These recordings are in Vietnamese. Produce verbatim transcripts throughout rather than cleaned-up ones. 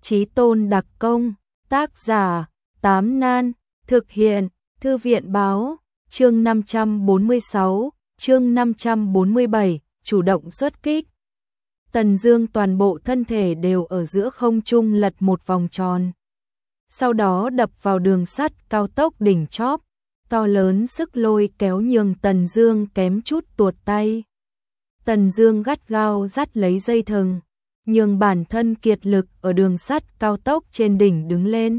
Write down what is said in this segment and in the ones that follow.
Chí Tôn đặc công, tác giả, Tám Nan, thực hiện, Thư viện báo, chương năm trăm bốn mươi sáu, chương năm trăm bốn mươi bảy, chủ động xuất kích. Tần Dương toàn bộ thân thể đều ở giữa không trung lật một vòng tròn. Sau đó đập vào đường sắt cao tốc đỉnh chóp, to lớn sức lôi kéo nhường Tần Dương kém chút tuột tay. Tần Dương gắt gao dắt lấy dây thừng, nhường bản thân kiệt lực ở đường sắt cao tốc trên đỉnh đứng lên.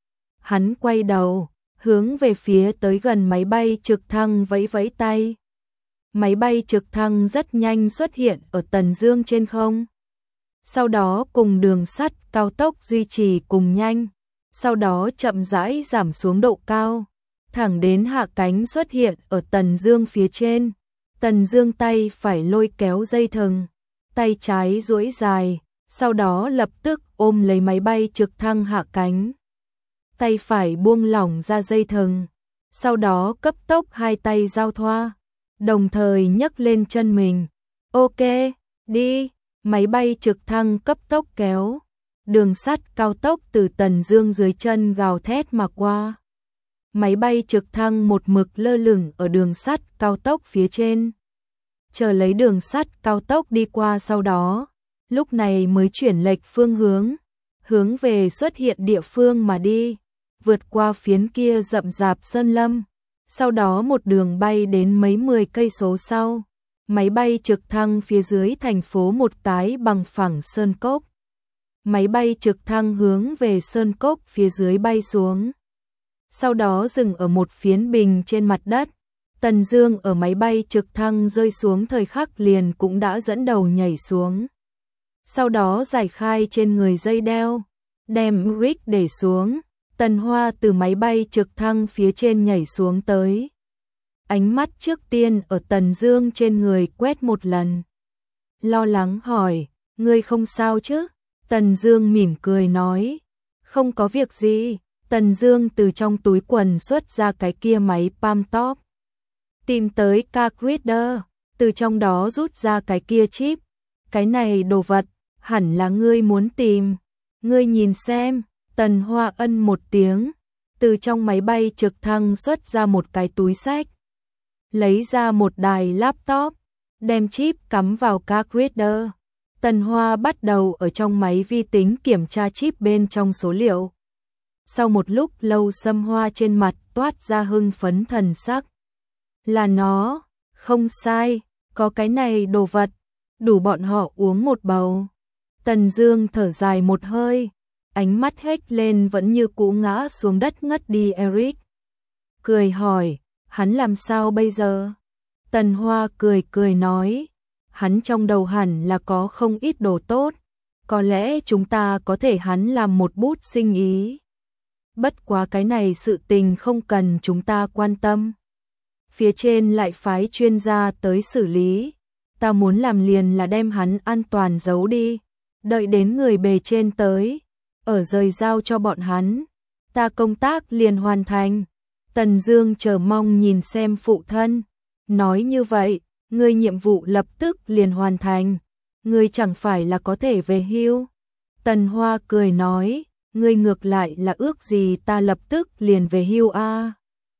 Hắn quay đầu, hướng về phía tới gần máy bay trực thăng vẫy vẫy tay. Máy bay trực thăng rất nhanh xuất hiện ở Tần Dương trên không. Sau đó cùng đường sắt cao tốc duy trì cùng nhanh, sau đó chậm rãi giảm xuống độ cao, thẳng đến hạ cánh xuất hiện ở Tần Dương phía trên. Tần Dương tay phải lôi kéo dây thừng, tay trái duỗi dài, sau đó lập tức ôm lấy máy bay trực thăng hạ cánh. Tay phải buông lỏng ra dây thừng, sau đó cấp tốc hai tay giao thoa, đồng thời nhấc lên chân mình. Ok, đi, máy bay trực thăng cấp tốc kéo. Đường sắt cao tốc từ Tần Dương dưới chân gào thét mà qua. Máy bay trực thăng một mực lơ lửng ở đường sắt cao tốc phía trên, chờ lấy đường sắt cao tốc đi qua, sau đó lúc này mới chuyển lệch phương hướng, hướng về xuất hiện địa phương mà đi, vượt qua phiến kia rậm rạp sơn lâm. Sau đó một đường bay đến mấy mười cây số sau, máy bay trực thăng phía dưới thành phố một cái bằng phẳng sơn cốc. Máy bay trực thăng hướng về sơn cốc phía dưới bay xuống, sau đó dừng ở một phiến bình trên mặt đất. Tần Dương ở máy bay trực thăng rơi xuống thời khắc liền cũng đã dẫn đầu nhảy xuống. Sau đó giải khai trên người dây đeo, đem rig để xuống. Tần Hoa từ máy bay trực thăng phía trên nhảy xuống tới. Ánh mắt trước tiên ở Tần Dương trên người quét một lần. Lo lắng hỏi, ngươi không sao chứ? Tần Dương mỉm cười nói, không có việc gì. Tần Dương từ trong túi quần xuất ra cái kia máy Palm Top, tìm tới card reader, từ trong đó rút ra cái kia chip. Cái này đồ vật, hẳn là ngươi muốn tìm. Ngươi nhìn xem. Tần Hoa ân một tiếng, từ trong máy bay trực thăng xuất ra một cái túi xách, lấy ra một đài laptop, đem chip cắm vào card reader. Tần Hoa bắt đầu ở trong máy vi tính kiểm tra chip bên trong số liệu. Sau một lúc lâu, Sâm Hoa trên mặt toát ra hưng phấn thần sắc. Là nó, không sai, có cái này đồ vật, đủ bọn họ uống một bầu. Tần Dương thở dài một hơi, ánh mắt hếch lên vẫn như cũ ngã xuống đất ngất đi. Eric cười hỏi, hắn làm sao bây giờ? Tần Hoa cười cười nói, hắn trong đầu hẳn là có không ít đồ tốt, có lẽ chúng ta có thể hắn làm một bút sinh ý. Bất quá cái này sự tình không cần chúng ta quan tâm, phía trên lại phái chuyên gia tới xử lý. Ta muốn làm liền là đem hắn an toàn giấu đi, đợi đến người bề trên tới, ở rời giao cho bọn hắn, ta công tác liền hoàn thành. Tần Dương chờ mong nhìn xem phụ thân, nói như vậy, ngươi nhiệm vụ lập tức liền hoàn thành, ngươi chẳng phải là có thể về hưu? Tần Hoa cười nói, ngươi ngược lại là ước gì ta lập tức liền về hưu a? À?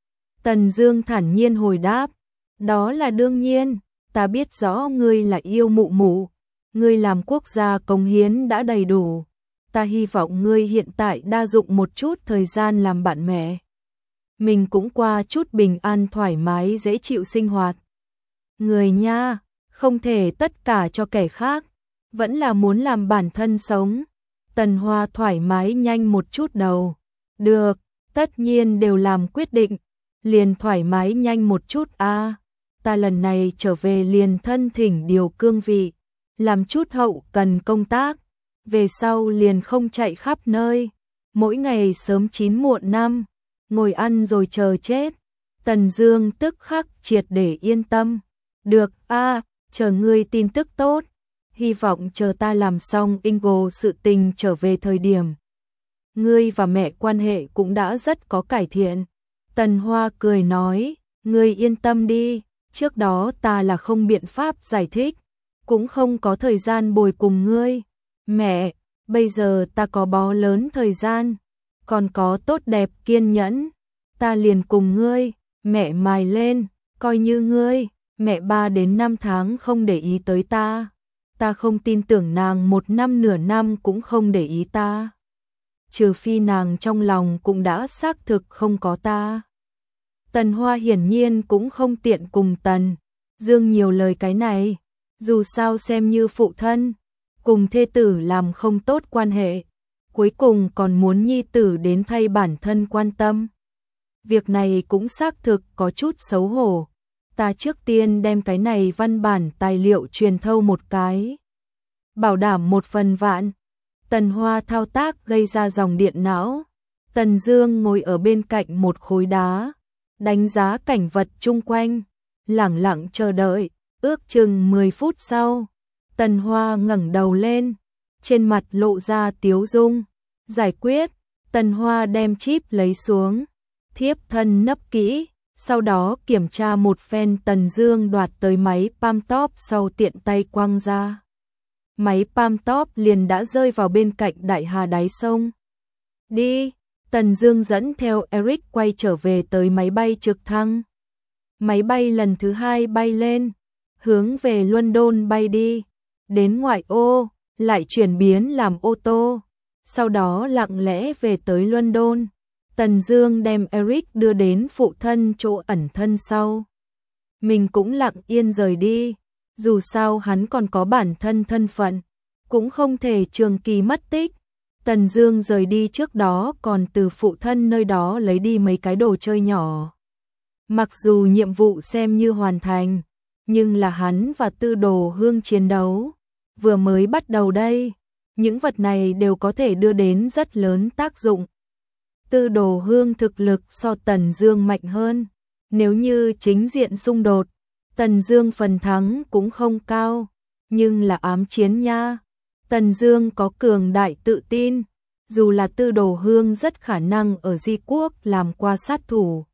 Tần Dương thản nhiên hồi đáp, đó là đương nhiên, ta biết rõ ngươi là yêu mụ mụ, ngươi làm quốc gia cống hiến đã đầy đủ. Ta hy vọng ngươi hiện tại đa dụng một chút thời gian làm bạn mẹ, mình cũng qua chút bình an thoải mái dễ chịu sinh hoạt. Người nha, không thể tất cả cho kẻ khác, vẫn là muốn làm bản thân sống. Tần Hoa thoải mái nhanh một chút đầu. Được, tất nhiên đều làm quyết định, liền thoải mái nhanh một chút a. À, ta lần này trở về liền thân thỉnh điều cương vị, làm chút hậu cần công tác. Về sau liền không chạy khắp nơi, mỗi ngày sớm chín muộn năm, ngồi ăn rồi chờ chết. Tần Dương tức khắc triệt để yên tâm. Được a, à, chờ ngươi tin tức tốt, hy vọng chờ ta làm xong Ingo sự tình trở về thời điểm, ngươi và mẹ quan hệ cũng đã rất có cải thiện. Tần Hoa cười nói, ngươi yên tâm đi, trước đó ta là không biện pháp giải thích, cũng không có thời gian bồi cùng ngươi. Mẹ, Bây giờ ta có bó lớn thời gian, còn có tốt đẹp kiên nhẫn, ta liền cùng ngươi, mẹ mài lên, coi như ngươi, mẹ ba đến năm tháng không để ý tới ta. Ta không tin tưởng nàng một năm nửa năm cũng không để ý ta. Trừ phi nàng trong lòng cũng đã xác thực không có ta. Tần Hoa hiển nhiên cũng không tiện cùng Tần Dương nhiều lời cái này, dù sao xem như phụ thân, cùng thê tử làm không tốt quan hệ, cuối cùng còn muốn nhi tử đến thay bản thân quan tâm. Việc này cũng xác thực có chút xấu hổ. Ta trước tiên đem cái này văn bản tài liệu truyền thâu một cái, bảo đảm một phần vạn. Tần Hoa thao tác gây ra dòng điện não. Tần Dương ngồi ở bên cạnh một khối đá, đánh giá cảnh vật chung quanh, lẳng lặng chờ đợi. Ước chừng mười phút sau, Tần Hoa ngẩng đầu lên, trên mặt lộ ra tiếu dung. Giải quyết. Tần Hoa đem chip lấy xuống, thiếp thân nấp kỹ, sau đó kiểm tra một phen. Tần Dương đoạt tới máy Palmtop sau tiện tay quăng ra. Máy Palmtop liền đã rơi vào bên cạnh đại hà đáy sông. Đi. Tần Dương dẫn theo Eric quay trở về tới máy bay trực thăng. Máy bay lần thứ hai bay lên, hướng về London bay đi, đến ngoại ô, lại chuyển biến làm ô tô, sau đó lặng lẽ về tới London. Tần Dương đem Eric đưa đến phụ thân chỗ ẩn thân sau. Mình cũng lặng yên rời đi, dù sao hắn còn có bản thân thân phận, cũng không thể trường kỳ mất tích. Tần Dương rời đi trước đó còn từ phụ thân nơi đó lấy đi mấy cái đồ chơi nhỏ. Mặc dù nhiệm vụ xem như hoàn thành, nhưng là hắn và Tư Đồ Hương chiến đấu vừa mới bắt đầu đây, những vật này đều có thể đưa đến rất lớn tác dụng. Tư Đồ Hương thực lực so Tần Dương mạnh hơn, nếu như chính diện xung đột, Tần Dương phần thắng cũng không cao, nhưng là ám chiến nha. Tần Dương có cường đại tự tin, dù là Tư Đồ Hương rất khả năng ở Di Quốc làm qua sát thủ,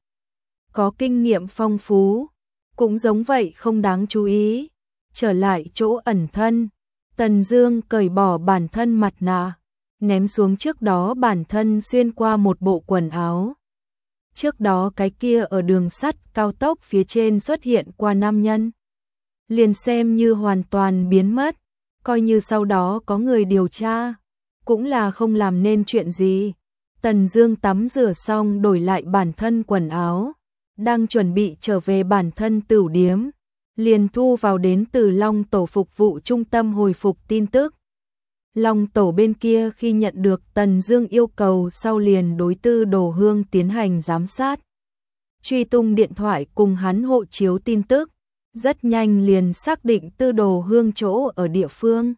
có kinh nghiệm phong phú, cũng giống vậy không đáng chú ý. Trở lại chỗ ẩn thân, Tần Dương cởi bỏ bản thân mặt nạ, ném xuống trước đó bản thân xuyên qua một bộ quần áo. Trước đó cái kia ở đường sắt cao tốc phía trên xuất hiện qua nam nhân, liền xem như hoàn toàn biến mất, coi như sau đó có người điều tra, cũng là không làm nên chuyện gì. Tần Dương tắm rửa xong đổi lại bản thân quần áo, đang chuẩn bị trở về bản thân tửu điếm, liền thu vào đến từ Long Tổ phục vụ trung tâm hồi phục tin tức. Long Tổ bên kia khi nhận được Tần Dương yêu cầu sau liền đối Tư Đồ Hương tiến hành giám sát, truy tung điện thoại cùng hắn hộ chiếu tin tức, rất nhanh liền xác định Tư Đồ Hương chỗ ở địa phương.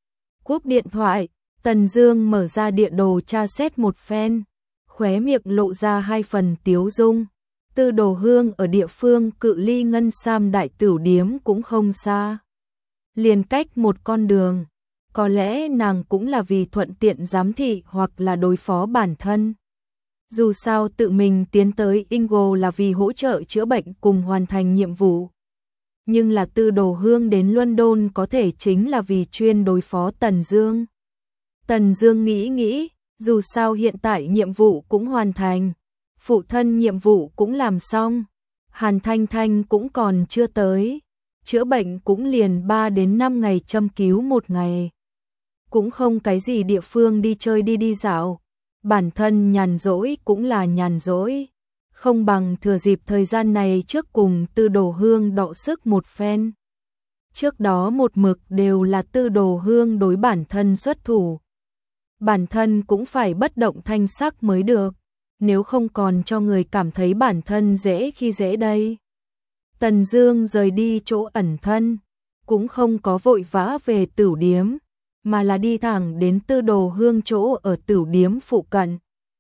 Cúp điện thoại, Tần Dương mở ra địa đồ tra xét một phen, khóe miệng lộ ra hai phần tiếu dung. Tư Đồ Hương ở địa phương cự ly Ngân Sam đại tửu điếm cũng không xa, liền cách một con đường. Có lẽ nàng cũng là vì thuận tiện giám thị hoặc là đối phó bản thân. Dù sao tự mình tiến tới Ingo là vì hỗ trợ chữa bệnh cùng hoàn thành nhiệm vụ. Nhưng là Tư Đồ Hương đến London có thể chính là vì chuyên đối phó Tần Dương. Tần Dương nghĩ nghĩ, dù sao hiện tại nhiệm vụ cũng hoàn thành, phụ thân nhiệm vụ cũng làm xong, Hàn Thanh Thanh cũng còn chưa tới, chữa bệnh cũng liền ba đến năm ngày châm cứu một ngày. Cũng không cái gì địa phương đi chơi đi đi dạo, bản thân nhàn rỗi cũng là nhàn rỗi, không bằng thừa dịp thời gian này trước cùng Tư Đồ Hương đọ sức một phen. Trước đó một mực đều là Tư Đồ Hương đối bản thân xuất thủ, bản thân cũng phải bất động thanh sắc mới được, nếu không còn cho người cảm thấy bản thân dễ khi dễ đây. Tần Dương rời đi chỗ ẩn thân, cũng không có vội vã về tửu điếm, mà là đi thẳng đến Tư Đồ Hương chỗ ở tửu điếm phụ cận.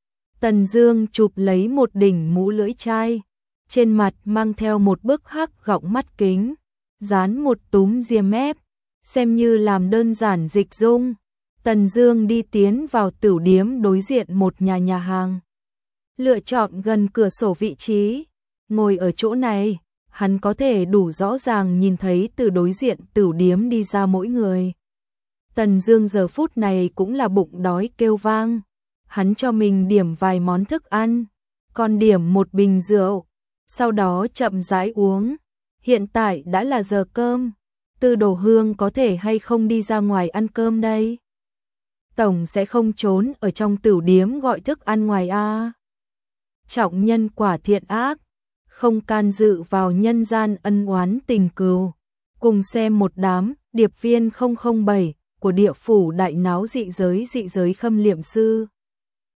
Tần Dương chụp lấy một đỉnh mũ lưỡi chai, trên mặt mang theo một bức hắc gọng mắt kính, dán một túm diêm mép, xem như làm đơn giản dịch dung. Tần Dương đi tiến vào tửu điếm đối diện một nhà nhà hàng, lựa chọn gần cửa sổ vị trí, ngồi ở chỗ này, hắn có thể đủ rõ ràng nhìn thấy từ đối diện tửu điếm đi ra mỗi người. Tần Dương giờ phút này cũng là bụng đói kêu vang. Hắn cho mình điểm vài món thức ăn, còn điểm một bình rượu, sau đó chậm rãi uống. Hiện tại đã là giờ cơm, Tư Đồ Hương có thể hay không đi ra ngoài ăn cơm đây? Tổng sẽ không trốn ở trong tửu điếm gọi thức ăn ngoài a. Trọng nhân quả thiện ác, không can dự vào nhân gian ân oán tình cừu. Cùng xem một đám điệp viên không không bảy của địa phủ đại náo dị giới dị giới khâm liệm sư.